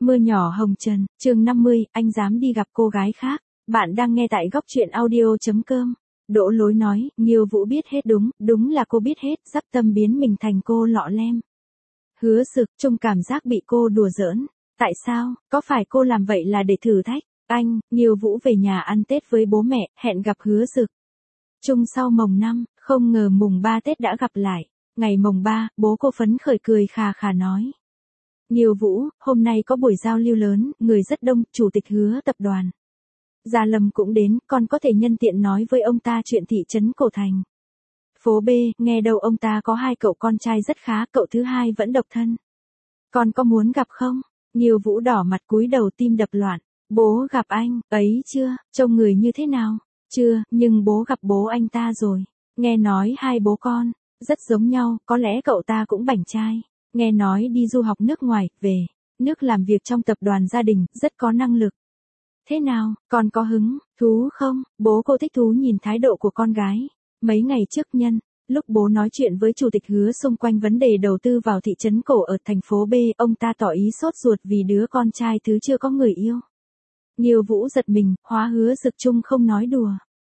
Mưa nhỏ hồng trần, chương 50, anh dám đi gặp cô gái khác. Bạn đang nghe tại góc truyện audio.com. Đỗ Lối nói, Nghiêu Vũ biết hết đúng là cô biết hết, dắp tâm biến mình thành cô lọ lem. Hứa Sực trong cảm giác bị cô đùa giỡn. Tại sao, có phải cô làm vậy là để thử thách? Anh, Nghiêu Vũ về nhà ăn Tết với bố mẹ, hẹn gặp Hứa Sực. Chung sau mồng 5, không ngờ mùng 3 Tết đã gặp lại. Ngày mồng 3, bố cô phấn khởi cười khà khà nói. Nghiêu Vũ, hôm nay có buổi giao lưu lớn, người rất đông, chủ tịch Hứa tập đoàn Gia Lâm cũng đến, con có thể nhân tiện nói với ông ta chuyện thị trấn Cổ Thành. Phố B, nghe đâu ông ta có 2 cậu con trai rất khá, cậu thứ hai vẫn độc thân. Con có muốn gặp không? Nghiêu Vũ đỏ mặt cúi đầu tim đập loạn. Bố gặp anh, ấy chưa, trông người như thế nào? Chưa, nhưng bố gặp bố anh ta rồi. Nghe nói hai bố con rất giống nhau, có lẽ cậu ta cũng bảnh trai. Nghe nói đi du học nước ngoài, về nước làm việc trong tập đoàn gia đình, rất có năng lực. Thế nào, con có hứng thú không? Bố cô thích thú nhìn thái độ của con gái. Mấy ngày trước lúc bố nói chuyện với chủ tịch Hứa xung quanh vấn đề đầu tư vào thị trấn cổ ở thành phố B, ông ta tỏ ý sốt ruột vì đứa con trai thứ chưa có người yêu. Nghiêu Vũ giật mình, hóa Hứa Sực Chung không nói đùa.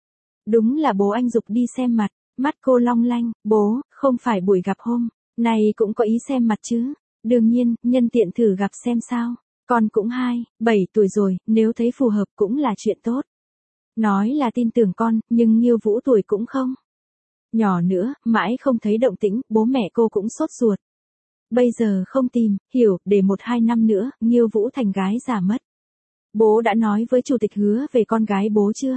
Đúng là bố anh giục đi xem mặt, mắt cô long lanh, bố, không phải buổi gặp hôm này cũng có ý xem mặt chứ? Đương nhiên, nhân tiện thử gặp xem sao. Con cũng 7 tuổi rồi, nếu thấy phù hợp cũng là chuyện tốt. Nói là tin tưởng con, nhưng Nghiêu Vũ tuổi cũng không nhỏ nữa, mãi không thấy động tĩnh, bố mẹ cô cũng sốt ruột. Bây giờ không tìm, hiểu, để 1-2 năm nữa, Nghiêu Vũ thành gái già mất. Bố đã nói với chủ tịch Hứa về con gái bố chưa?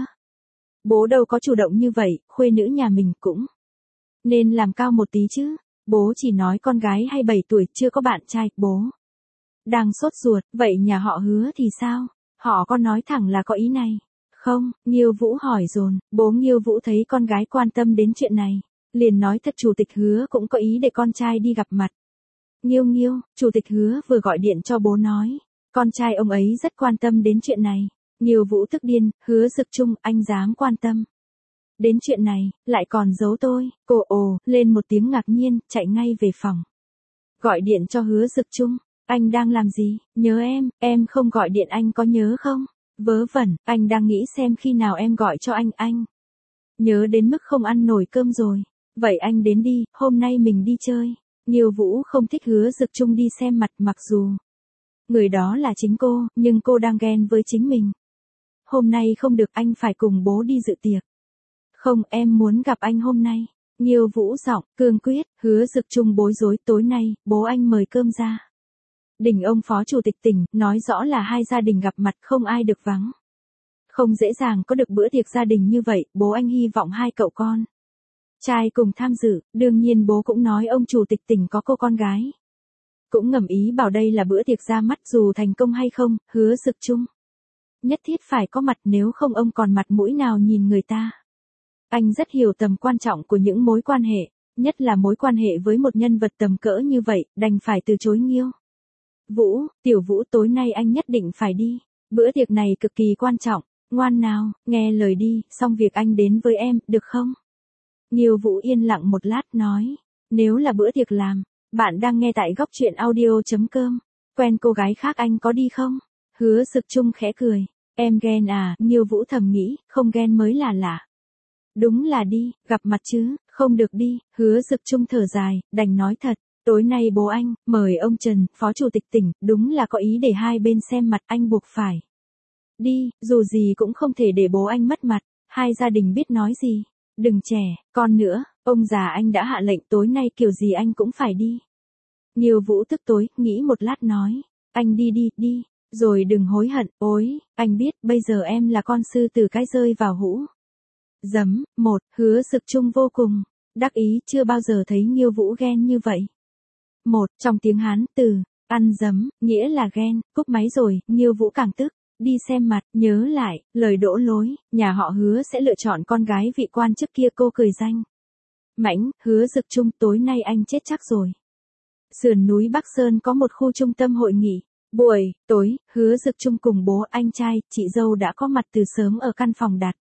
Bố đâu có chủ động như vậy, khuê nữ nhà mình cũng nên làm cao một tí chứ. Bố chỉ nói con gái 7 tuổi chưa có bạn trai, bố đang sốt ruột, vậy nhà họ Hứa thì sao? Họ có nói thẳng là có ý này không? Nghiêu Vũ hỏi dồn, bố Nghiêu Vũ thấy con gái quan tâm đến chuyện này, liền nói thật chủ tịch Hứa cũng có ý để con trai đi gặp mặt. Nghiêu, chủ tịch Hứa vừa gọi điện cho bố nói, con trai ông ấy rất quan tâm đến chuyện này. Nghiêu Vũ tức điên, Hứa Sực Chung, anh dám quan tâm đến chuyện này, lại còn giấu tôi. Cô ồ lên một tiếng ngạc nhiên, chạy ngay về phòng. Gọi điện cho Hứa Sực Chung, anh đang làm gì? Nhớ em không gọi điện anh có nhớ không? Vớ vẩn, anh đang nghĩ xem khi nào em gọi cho anh. Nhớ đến mức không ăn nổi cơm rồi. Vậy anh đến đi, hôm nay mình đi chơi. Nghiêu Vũ không thích Hứa Sực Chung đi xem mặt, mặc dù người đó là chính cô, nhưng cô đang ghen với chính mình. Hôm nay không được, anh phải cùng bố đi dự tiệc. Không, em muốn gặp anh hôm nay. Nghiêu Vũ giọng cương quyết. Hứa Sực Chung bối rối, tối nay bố anh mời cơm ra đình ông phó chủ tịch tỉnh, nói rõ là hai gia đình gặp mặt, không ai được vắng. Không dễ dàng có được bữa tiệc gia đình như vậy, bố anh hy vọng 2 cậu con trai cùng tham dự, đương nhiên bố cũng nói ông chủ tịch tỉnh có cô con gái. Cũng ngầm ý bảo đây là bữa tiệc ra mắt, dù thành công hay không, Hứa Sực Chung nhất thiết phải có mặt, nếu không ông còn mặt mũi nào nhìn người ta. Anh rất hiểu tầm quan trọng của những mối quan hệ, nhất là mối quan hệ với một nhân vật tầm cỡ như vậy, đành phải từ chối. Nghiêu Vũ, Tiểu Vũ, tối nay anh nhất định phải đi. Bữa tiệc này cực kỳ quan trọng, ngoan nào, nghe lời đi, xong việc anh đến với em, được không? Nghiêu Vũ yên lặng một lát nói, nếu là bữa tiệc làm, bạn đang nghe tại góc truyện audio.com. Quen cô gái khác anh có đi không? Hứa Sực Chung khẽ cười, em ghen à? Nghiêu Vũ thầm nghĩ, không ghen mới là lạ. Đúng là đi, gặp mặt chứ, không được đi. Hứa Sực Chung thở dài, đành nói thật. Tối nay bố anh mời ông Trần, phó chủ tịch tỉnh, đúng là có ý để hai bên xem mặt, anh buộc phải đi, dù gì cũng không thể để bố anh mất mặt, hai gia đình biết nói gì. Đừng trẻ con nữa, ông già anh đã hạ lệnh, tối nay kiểu gì anh cũng phải đi. Nghiêu Vũ tức tối, nghĩ một lát nói, anh đi, rồi đừng hối hận. Ôi, anh biết, bây giờ em là con sư tử cái rơi vào hũ giấm. Hứa Sực Chung vô cùng đắc ý, chưa bao giờ thấy Nghiêu Vũ ghen như vậy. Trong tiếng Hán, từ ăn giấm nghĩa là ghen. Cúp máy rồi, Nghiêu Vũ càng tức. Đi xem mặt, nhớ lại lời Đỗ Lối, nhà họ Hứa sẽ lựa chọn con gái vị quan chức kia. Cô cười danh mãnh, Hứa Sực Chung, tối nay anh chết chắc rồi. Sườn núi Bắc Sơn có một khu trung tâm hội nghị. Buổi tối, Hứa Sực Chung cùng bố, anh trai, chị dâu đã có mặt từ sớm ở căn phòng đặt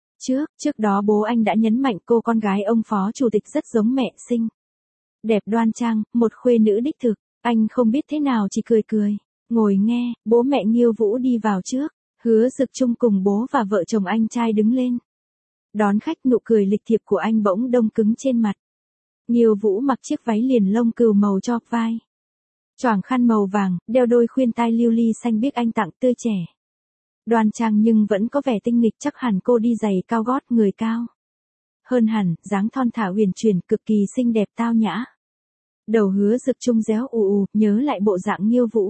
trước đó bố anh đã nhấn mạnh cô con gái ông phó chủ tịch rất giống mẹ, xinh đẹp đoan trang, một khuê nữ đích thực. Anh không biết thế nào, chỉ cười. Ngồi nghe, bố mẹ Nghiêu Vũ đi vào trước, Hứa Dực Trung cùng bố và vợ chồng anh trai đứng lên. Đón khách, nụ cười lịch thiệp của anh bỗng đông cứng trên mặt. Nghiêu Vũ mặc chiếc váy liền lông cừu màu cho vai. Choàng khăn màu vàng, đeo đôi khuyên tai lưu ly xanh biếc anh tặng tươi trẻ. Đoan trang nhưng vẫn có vẻ tinh nghịch, chắc hẳn cô đi giày cao gót, người cao. Hơn hẳn, dáng thon thả huyền chuyển, cực kỳ xinh đẹp tao nhã. Đầu Hứa Dực Trung réo ù ù, nhớ lại bộ dạng Nghiêu Vũ.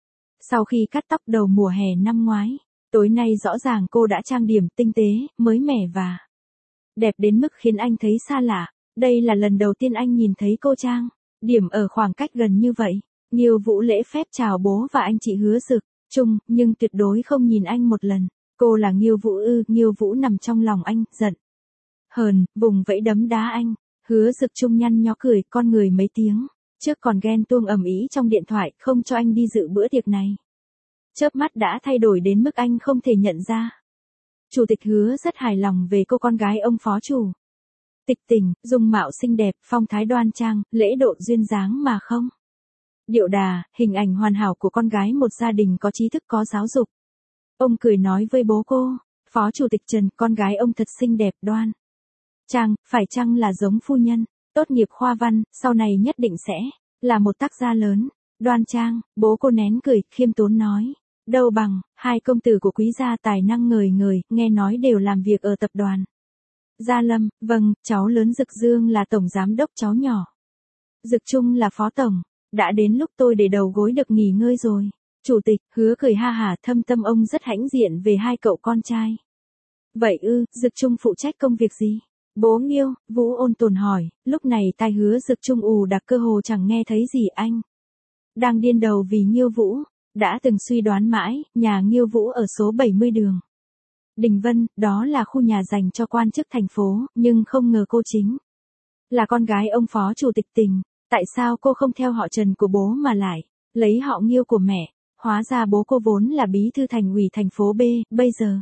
Sau khi cắt tóc đầu mùa hè năm ngoái, tối nay rõ ràng cô đã trang điểm tinh tế, mới mẻ và đẹp đến mức khiến anh thấy xa lạ. Đây là lần đầu tiên anh nhìn thấy cô trang điểm ở khoảng cách gần như vậy. Nghiêu Vũ lễ phép chào bố và anh chị Hứa Dực Trung, nhưng tuyệt đối không nhìn anh một lần. Cô là Nghiêu Vũ ư? Nghiêu Vũ nằm trong lòng anh, giận hờn, vùng vẫy đấm đá anh. Hứa Dực Trung nhăn nhó cười, con người mấy tiếng trước còn ghen tuông ầm ĩ trong điện thoại, không cho anh đi dự bữa tiệc này. Chớp mắt đã thay đổi đến mức anh không thể nhận ra. Chủ tịch Hứa rất hài lòng về cô con gái ông phó chủ tịch Tình, dung mạo xinh đẹp, phong thái đoan trang, lễ độ duyên dáng mà không điệu đà, hình ảnh hoàn hảo của con gái một gia đình có trí thức có giáo dục. Ông cười nói với bố cô, Phó Chủ tịch Trần, con gái ông thật xinh đẹp, đoan trang, phải chăng là giống phu nhân, tốt nghiệp khoa văn, sau này nhất định sẽ là một tác gia lớn. Đoan trang, bố cô nén cười, khiêm tốn nói, đâu bằng, hai công tử của quý gia tài năng ngời ngời, nghe nói đều làm việc ở tập đoàn Gia Lâm. Vâng, cháu lớn Dực Dương là tổng giám đốc, cháu nhỏ Dực Trung là phó tổng. Đã đến lúc tôi để đầu gối được nghỉ ngơi rồi. Chủ tịch Hứa cười ha hả, thâm tâm ông rất hãnh diện về hai cậu con trai. Vậy ư? Dực Trung phụ trách công việc gì? Bố Nghiêu Vũ ôn tồn hỏi. Lúc này tai Hứa Dực Trung ù đặc, cơ hồ chẳng nghe thấy gì. Anh đang điên đầu vì Nghiêu Vũ. Đã từng suy đoán mãi, nhà Nghiêu Vũ ở số 70 đường Đình Vân, đó là khu nhà dành cho quan chức thành phố, nhưng không ngờ cô chính là con gái ông phó chủ tịch Tình. Tại sao cô không theo họ Trần của bố mà lại lấy họ Nghiêu của mẹ? Hóa ra bố cô vốn là bí thư thành ủy thành phố B, bây giờ.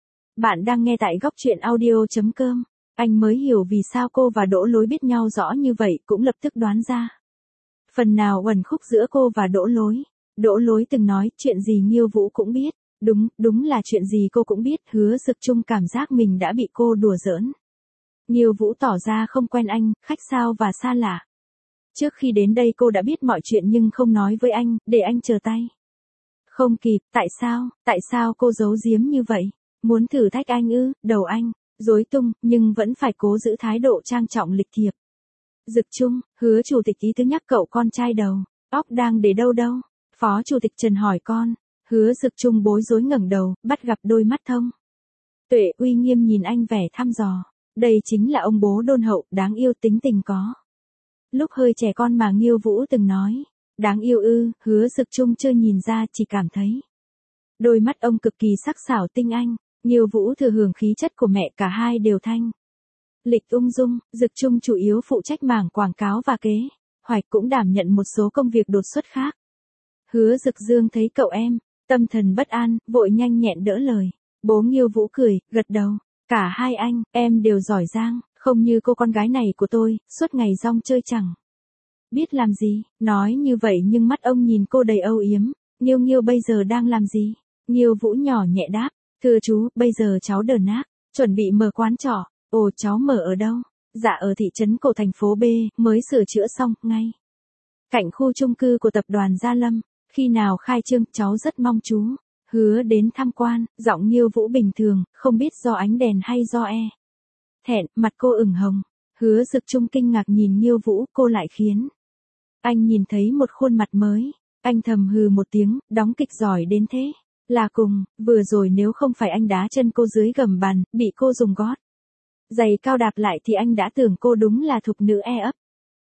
Bạn đang nghe tại góc truyện audio.com. Anh mới hiểu vì sao cô và Đỗ Lối biết nhau rõ như vậy, cũng lập tức đoán ra phần nào uẩn khúc giữa cô và Đỗ Lối. Đỗ Lối từng nói, chuyện gì Nghiêu Vũ cũng biết. Đúng là chuyện gì cô cũng biết. Hứa Dực Trung cảm giác mình đã bị cô đùa giỡn. Nghiêu Vũ tỏ ra không quen anh, khách sao và xa lạ. Trước khi đến đây cô đã biết mọi chuyện nhưng không nói với anh, để anh chờ tay. Không kịp, tại sao cô giấu giếm như vậy? Muốn thử thách anh ư? Đầu anh rối tung, nhưng vẫn phải cố giữ thái độ trang trọng lịch thiệp. Dực Trung, Hứa chủ tịch ý tứ nhắc cậu con trai đầu óc đang để đâu? Phó chủ tịch Trần hỏi con. Hứa Dực Trung bối rối ngẩng đầu, bắt gặp đôi mắt thông tuệ uy nghiêm nhìn anh vẻ thăm dò. Đây chính là ông bố đôn hậu, đáng yêu, tính tình có lúc hơi trẻ con mà Nghiêu Vũ từng nói. Đáng yêu ư? Hứa Dực Trung chưa nhìn ra, chỉ cảm thấy đôi mắt ông cực kỳ sắc sảo tinh anh. Nghiêu Vũ thừa hưởng khí chất của mẹ, cả hai đều thanh lịch ung dung. Dực Trung chủ yếu phụ trách mảng quảng cáo và kế hoạch, cũng đảm nhận một số công việc đột xuất khác. Hứa Dực Dương thấy cậu em tâm thần bất an, vội nhanh nhẹn đỡ lời. Bố Nghiêu Vũ cười, gật đầu. Cả hai anh em đều giỏi giang, không như cô con gái này của tôi, suốt ngày rong chơi chẳng biết làm gì. Nói như vậy nhưng mắt ông nhìn cô đầy âu yếm. Nghiêu bây giờ đang làm gì? Nghiêu Vũ nhỏ nhẹ đáp. Thưa chú, bây giờ cháu đờ nát, chuẩn bị mở quán trọ. Ồ, cháu mở ở đâu? Dạ ở thị trấn cổ thành phố B, mới sửa chữa xong, ngay cạnh khu chung cư của tập đoàn Gia Lâm. Khi nào khai trương, cháu rất mong chú Hứa đến tham quan. Giọng Nghiêu Vũ bình thường, không biết do ánh đèn hay do thẹn, mặt cô ửng hồng. Hứa Dực Trung kinh ngạc nhìn Nghiêu Vũ, cô lại khiến anh nhìn thấy một khuôn mặt mới. Anh thầm hừ một tiếng, đóng kịch giỏi đến thế. Là cùng, vừa rồi nếu không phải anh đá chân cô dưới gầm bàn, bị cô dùng gót giày cao đạp lại thì anh đã tưởng cô đúng là thục nữ ấp.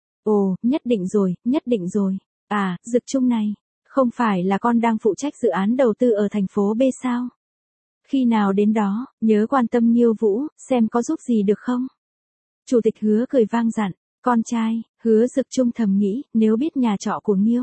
Ồ, nhất định rồi. À, Dực Trung này, không phải là con đang phụ trách dự án đầu tư ở thành phố B sao? Khi nào đến đó, nhớ quan tâm Nghiêu Vũ, xem có giúp gì được không? Chủ tịch Hứa cười vang dặn. Con trai, Hứa Dực Trung thầm nghĩ, nếu biết nhà trọ của Nghiêu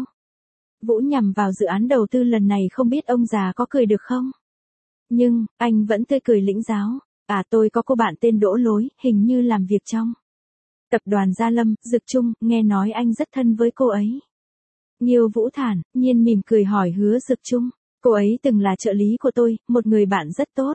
Vũ nhằm vào dự án đầu tư lần này, không biết ông già có cười được không? Nhưng, anh vẫn tươi cười lĩnh giáo. À, tôi có cô bạn tên Đỗ Lối, hình như làm việc trong tập đoàn Gia Lâm. Dực Trung, nghe nói anh rất thân với cô ấy. Nghiêu Vũ thản nhiên mỉm cười hỏi Hứa Dực Trung. Cô ấy từng là trợ lý của tôi, một người bạn rất tốt.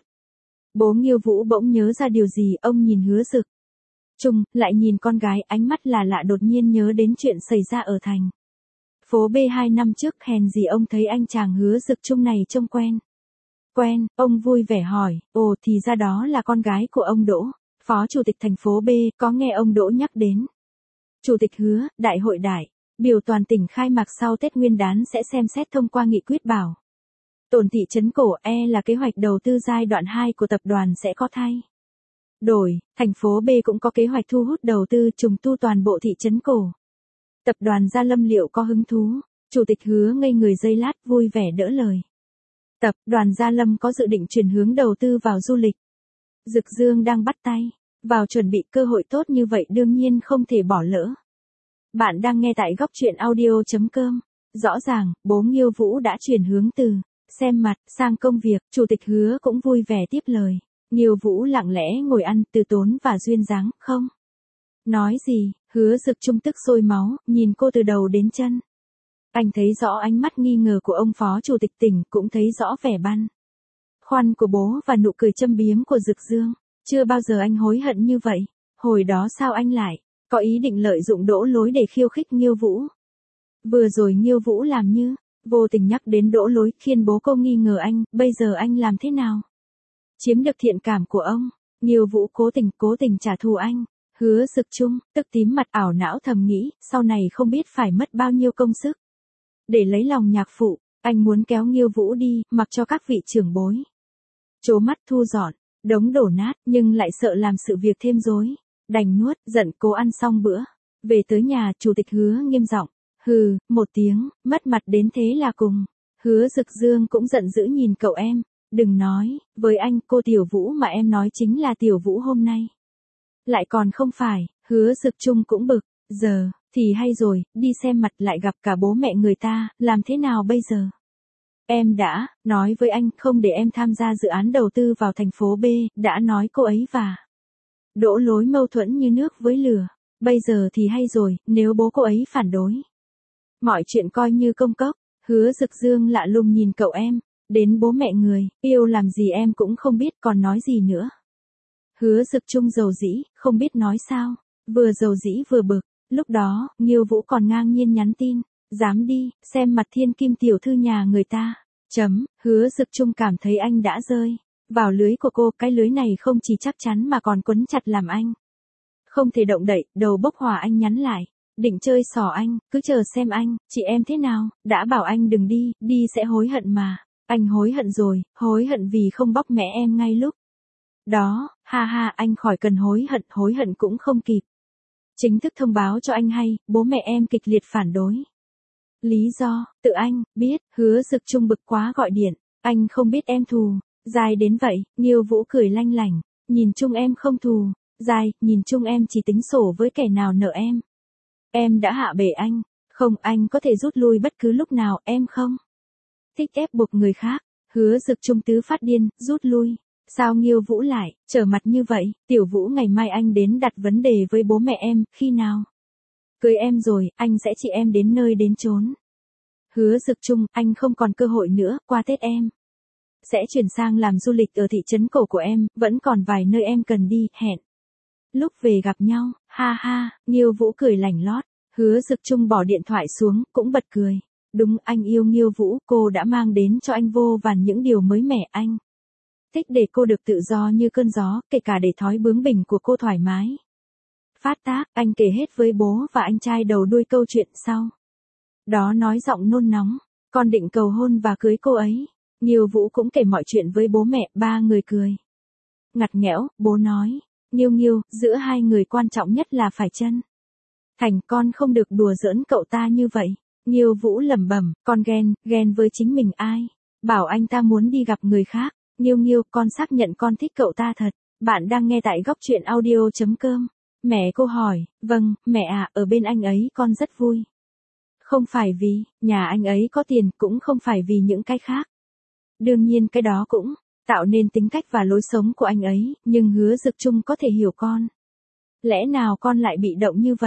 Bố Nghiêu Vũ bỗng nhớ ra điều gì, ông nhìn Hứa Dực Trung, lại nhìn con gái, ánh mắt là lạ, đột nhiên nhớ đến chuyện xảy ra ở thành phố B 2 năm trước, hèn gì ông thấy anh chàng Hứa Dực Trung này trông quen. Quen, ông vui vẻ hỏi, ồ thì ra đó là con gái của ông Đỗ, phó chủ tịch thành phố B, có nghe ông Đỗ nhắc đến. Chủ tịch hứa, đại hội đại biểu toàn tỉnh khai mạc sau Tết Nguyên đán sẽ xem xét thông qua nghị quyết bảo tồn thị trấn cổ, là kế hoạch đầu tư giai đoạn 2 của tập đoàn sẽ có thay đổi, thành phố B cũng có kế hoạch thu hút đầu tư trùng tu toàn bộ thị trấn cổ. Tập đoàn Gia Lâm liệu có hứng thú? Chủ tịch Hứa ngây người giây lát, vui vẻ đỡ lời. Tập đoàn Gia Lâm có dự định chuyển hướng đầu tư vào du lịch. Dực Dương đang bắt tay vào chuẩn bị, cơ hội tốt như vậy đương nhiên không thể bỏ lỡ. Bạn đang nghe tại góc truyện audio.com. Rõ ràng, bố Nghiêu Vũ đã chuyển hướng từ xem mặt sang công việc, Chủ tịch Hứa cũng vui vẻ tiếp lời. Nghiêu Vũ lặng lẽ ngồi ăn, Từ Tốn và duyên dáng, không nói gì. Hứa Dực Trung tức sôi máu, nhìn cô từ đầu đến chân. Anh thấy rõ ánh mắt nghi ngờ của ông phó chủ tịch tỉnh, cũng thấy rõ vẻ băn khoăn của bố và nụ cười châm biếm của Dực Dương. Chưa bao giờ anh hối hận như vậy. Hồi đó sao anh lại có ý định lợi dụng Đỗ Lối để khiêu khích Nghiêu Vũ? Vừa rồi Nghiêu Vũ làm như vô tình nhắc đến Đỗ Lối, khiến bố cô nghi ngờ anh, bây giờ anh làm thế nào chiếm được thiện cảm của ông? Nghiêu Vũ cố tình trả thù anh. Hứa Dực Trung tức tím mặt, ảo não thầm nghĩ, sau này không biết phải mất bao nhiêu công sức để lấy lòng nhạc phụ. Anh muốn kéo Nghiêu Vũ đi, mặc cho các vị trưởng bối trố mắt thu dọn đống đổ nát, nhưng lại sợ làm sự việc thêm rối, đành nuốt giận cố ăn xong bữa. Về tới nhà, Chủ tịch Hứa nghiêm giọng, hừ một tiếng, mất mặt đến thế là cùng. Hứa Dực Dương cũng giận dữ nhìn cậu em, đừng nói với anh, cô Tiểu Vũ mà em nói chính là Tiểu Vũ hôm nay lại còn không phải. Hứa Dực Trung cũng bực, giờ thì hay rồi, đi xem mặt lại gặp cả bố mẹ người ta, làm thế nào bây giờ? Em đã nói với anh không để em tham gia dự án đầu tư vào thành phố B, đã nói cô ấy và Đỗ Lối mâu thuẫn như nước với lửa. Bây giờ thì hay rồi, nếu bố cô ấy phản đối, mọi chuyện coi như công cốc. Hứa Dực Dương lạ lùng nhìn cậu em, đến bố mẹ người yêu làm gì em cũng không biết, còn nói gì nữa. Hứa Dực Trung dầu dĩ, không biết nói sao, vừa dầu dĩ vừa bực. Lúc đó, Nghiêu Vũ còn ngang nhiên nhắn tin, dám đi xem mặt thiên kim tiểu thư nhà người ta. Hứa Dực Trung cảm thấy anh đã rơi vào lưới của cô, cái lưới này không chỉ chắc chắn mà còn quấn chặt làm anh không thể động đậy. Đầu bốc hỏa anh nhắn lại, định chơi xỏ anh, cứ chờ xem anh, chị em thế nào, đã bảo anh đừng đi, đi sẽ hối hận mà. Anh hối hận rồi, hối hận vì không bóc mẹ em ngay lúc đó, ha ha, anh khỏi cần hối hận cũng không kịp. Chính thức thông báo cho anh hay, bố mẹ em kịch liệt phản đối. Lý do, tự anh biết. Hứa Dực Trung bực quá gọi điện, anh không biết em thù dài đến vậy. Nghiêu Vũ cười lanh lảnh, nhìn chung em không thù dài, nhìn chung em chỉ tính sổ với kẻ nào nợ em. Em đã hạ bệ anh, không, anh có thể rút lui bất cứ lúc nào, em không thích ép buộc người khác. Hứa Dực Trung tứ phát điên, rút lui. Sao Nghiêu Vũ lại trở mặt như vậy? Tiểu Vũ, ngày mai anh đến đặt vấn đề với bố mẹ em, khi nào cưới em rồi, anh sẽ chỉ em đến nơi đến chốn. Hứa Dực Trung, anh không còn cơ hội nữa, qua Tết em sẽ chuyển sang làm du lịch ở thị trấn cổ của em, vẫn còn vài nơi em cần đi, hẹn lúc về gặp nhau. Ha ha, Nghiêu Vũ cười lảnh lót. Hứa Dực Trung bỏ điện thoại xuống, cũng bật cười. Đúng, anh yêu Nghiêu Vũ, cô đã mang đến cho anh vô vàn những điều mới mẻ. Anh thích để cô được tự do như cơn gió, kể cả để thói bướng bỉnh của cô thoải mái phát tác. Anh kể hết với bố và anh trai đầu đuôi câu chuyện sau đó nói giọng nôn nóng, con định cầu hôn và cưới cô ấy. Nghiêu Vũ cũng kể mọi chuyện với bố mẹ, ba người cười ngặt nghẽo. Bố nói, Nghiêu, giữa hai người quan trọng nhất là phải chân thành, con không được đùa giỡn cậu ta như vậy. Nghiêu Vũ lẩm bẩm, con ghen với chính mình. Ai bảo anh ta muốn đi gặp người khác? Nghiêu, con xác nhận con thích cậu ta thật. Bạn đang nghe tại góc truyện audio.com. Mẹ cô hỏi, vâng, mẹ à, ở bên anh ấy con rất vui. Không phải vì nhà anh ấy có tiền, cũng không phải vì những cái khác. Đương nhiên cái đó cũng tạo nên tính cách và lối sống của anh ấy, nhưng Hứa Dực Trung có thể hiểu con. Lẽ nào con lại bị động như vậy?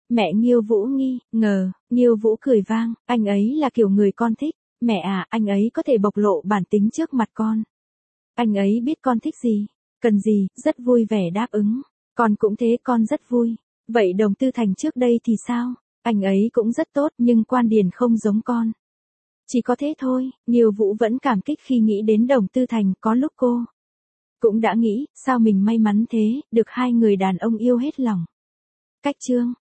Mẹ Nghiêu Vũ nghi ngờ, Nghiêu Vũ cười vang, anh ấy là kiểu người con thích. Mẹ à, anh ấy có thể bộc lộ bản tính trước mặt con. Anh ấy biết con thích gì, cần gì, rất vui vẻ đáp ứng. Con cũng thế, con rất vui. Vậy Đồng Tư Thành trước đây thì sao? Anh ấy cũng rất tốt nhưng quan điểm không giống con. Chỉ có thế thôi, Nghiêu Vũ vẫn cảm kích khi nghĩ đến Đồng Tư Thành, có lúc cô cũng đã nghĩ, sao mình may mắn thế, được hai người đàn ông yêu hết lòng. Cách chương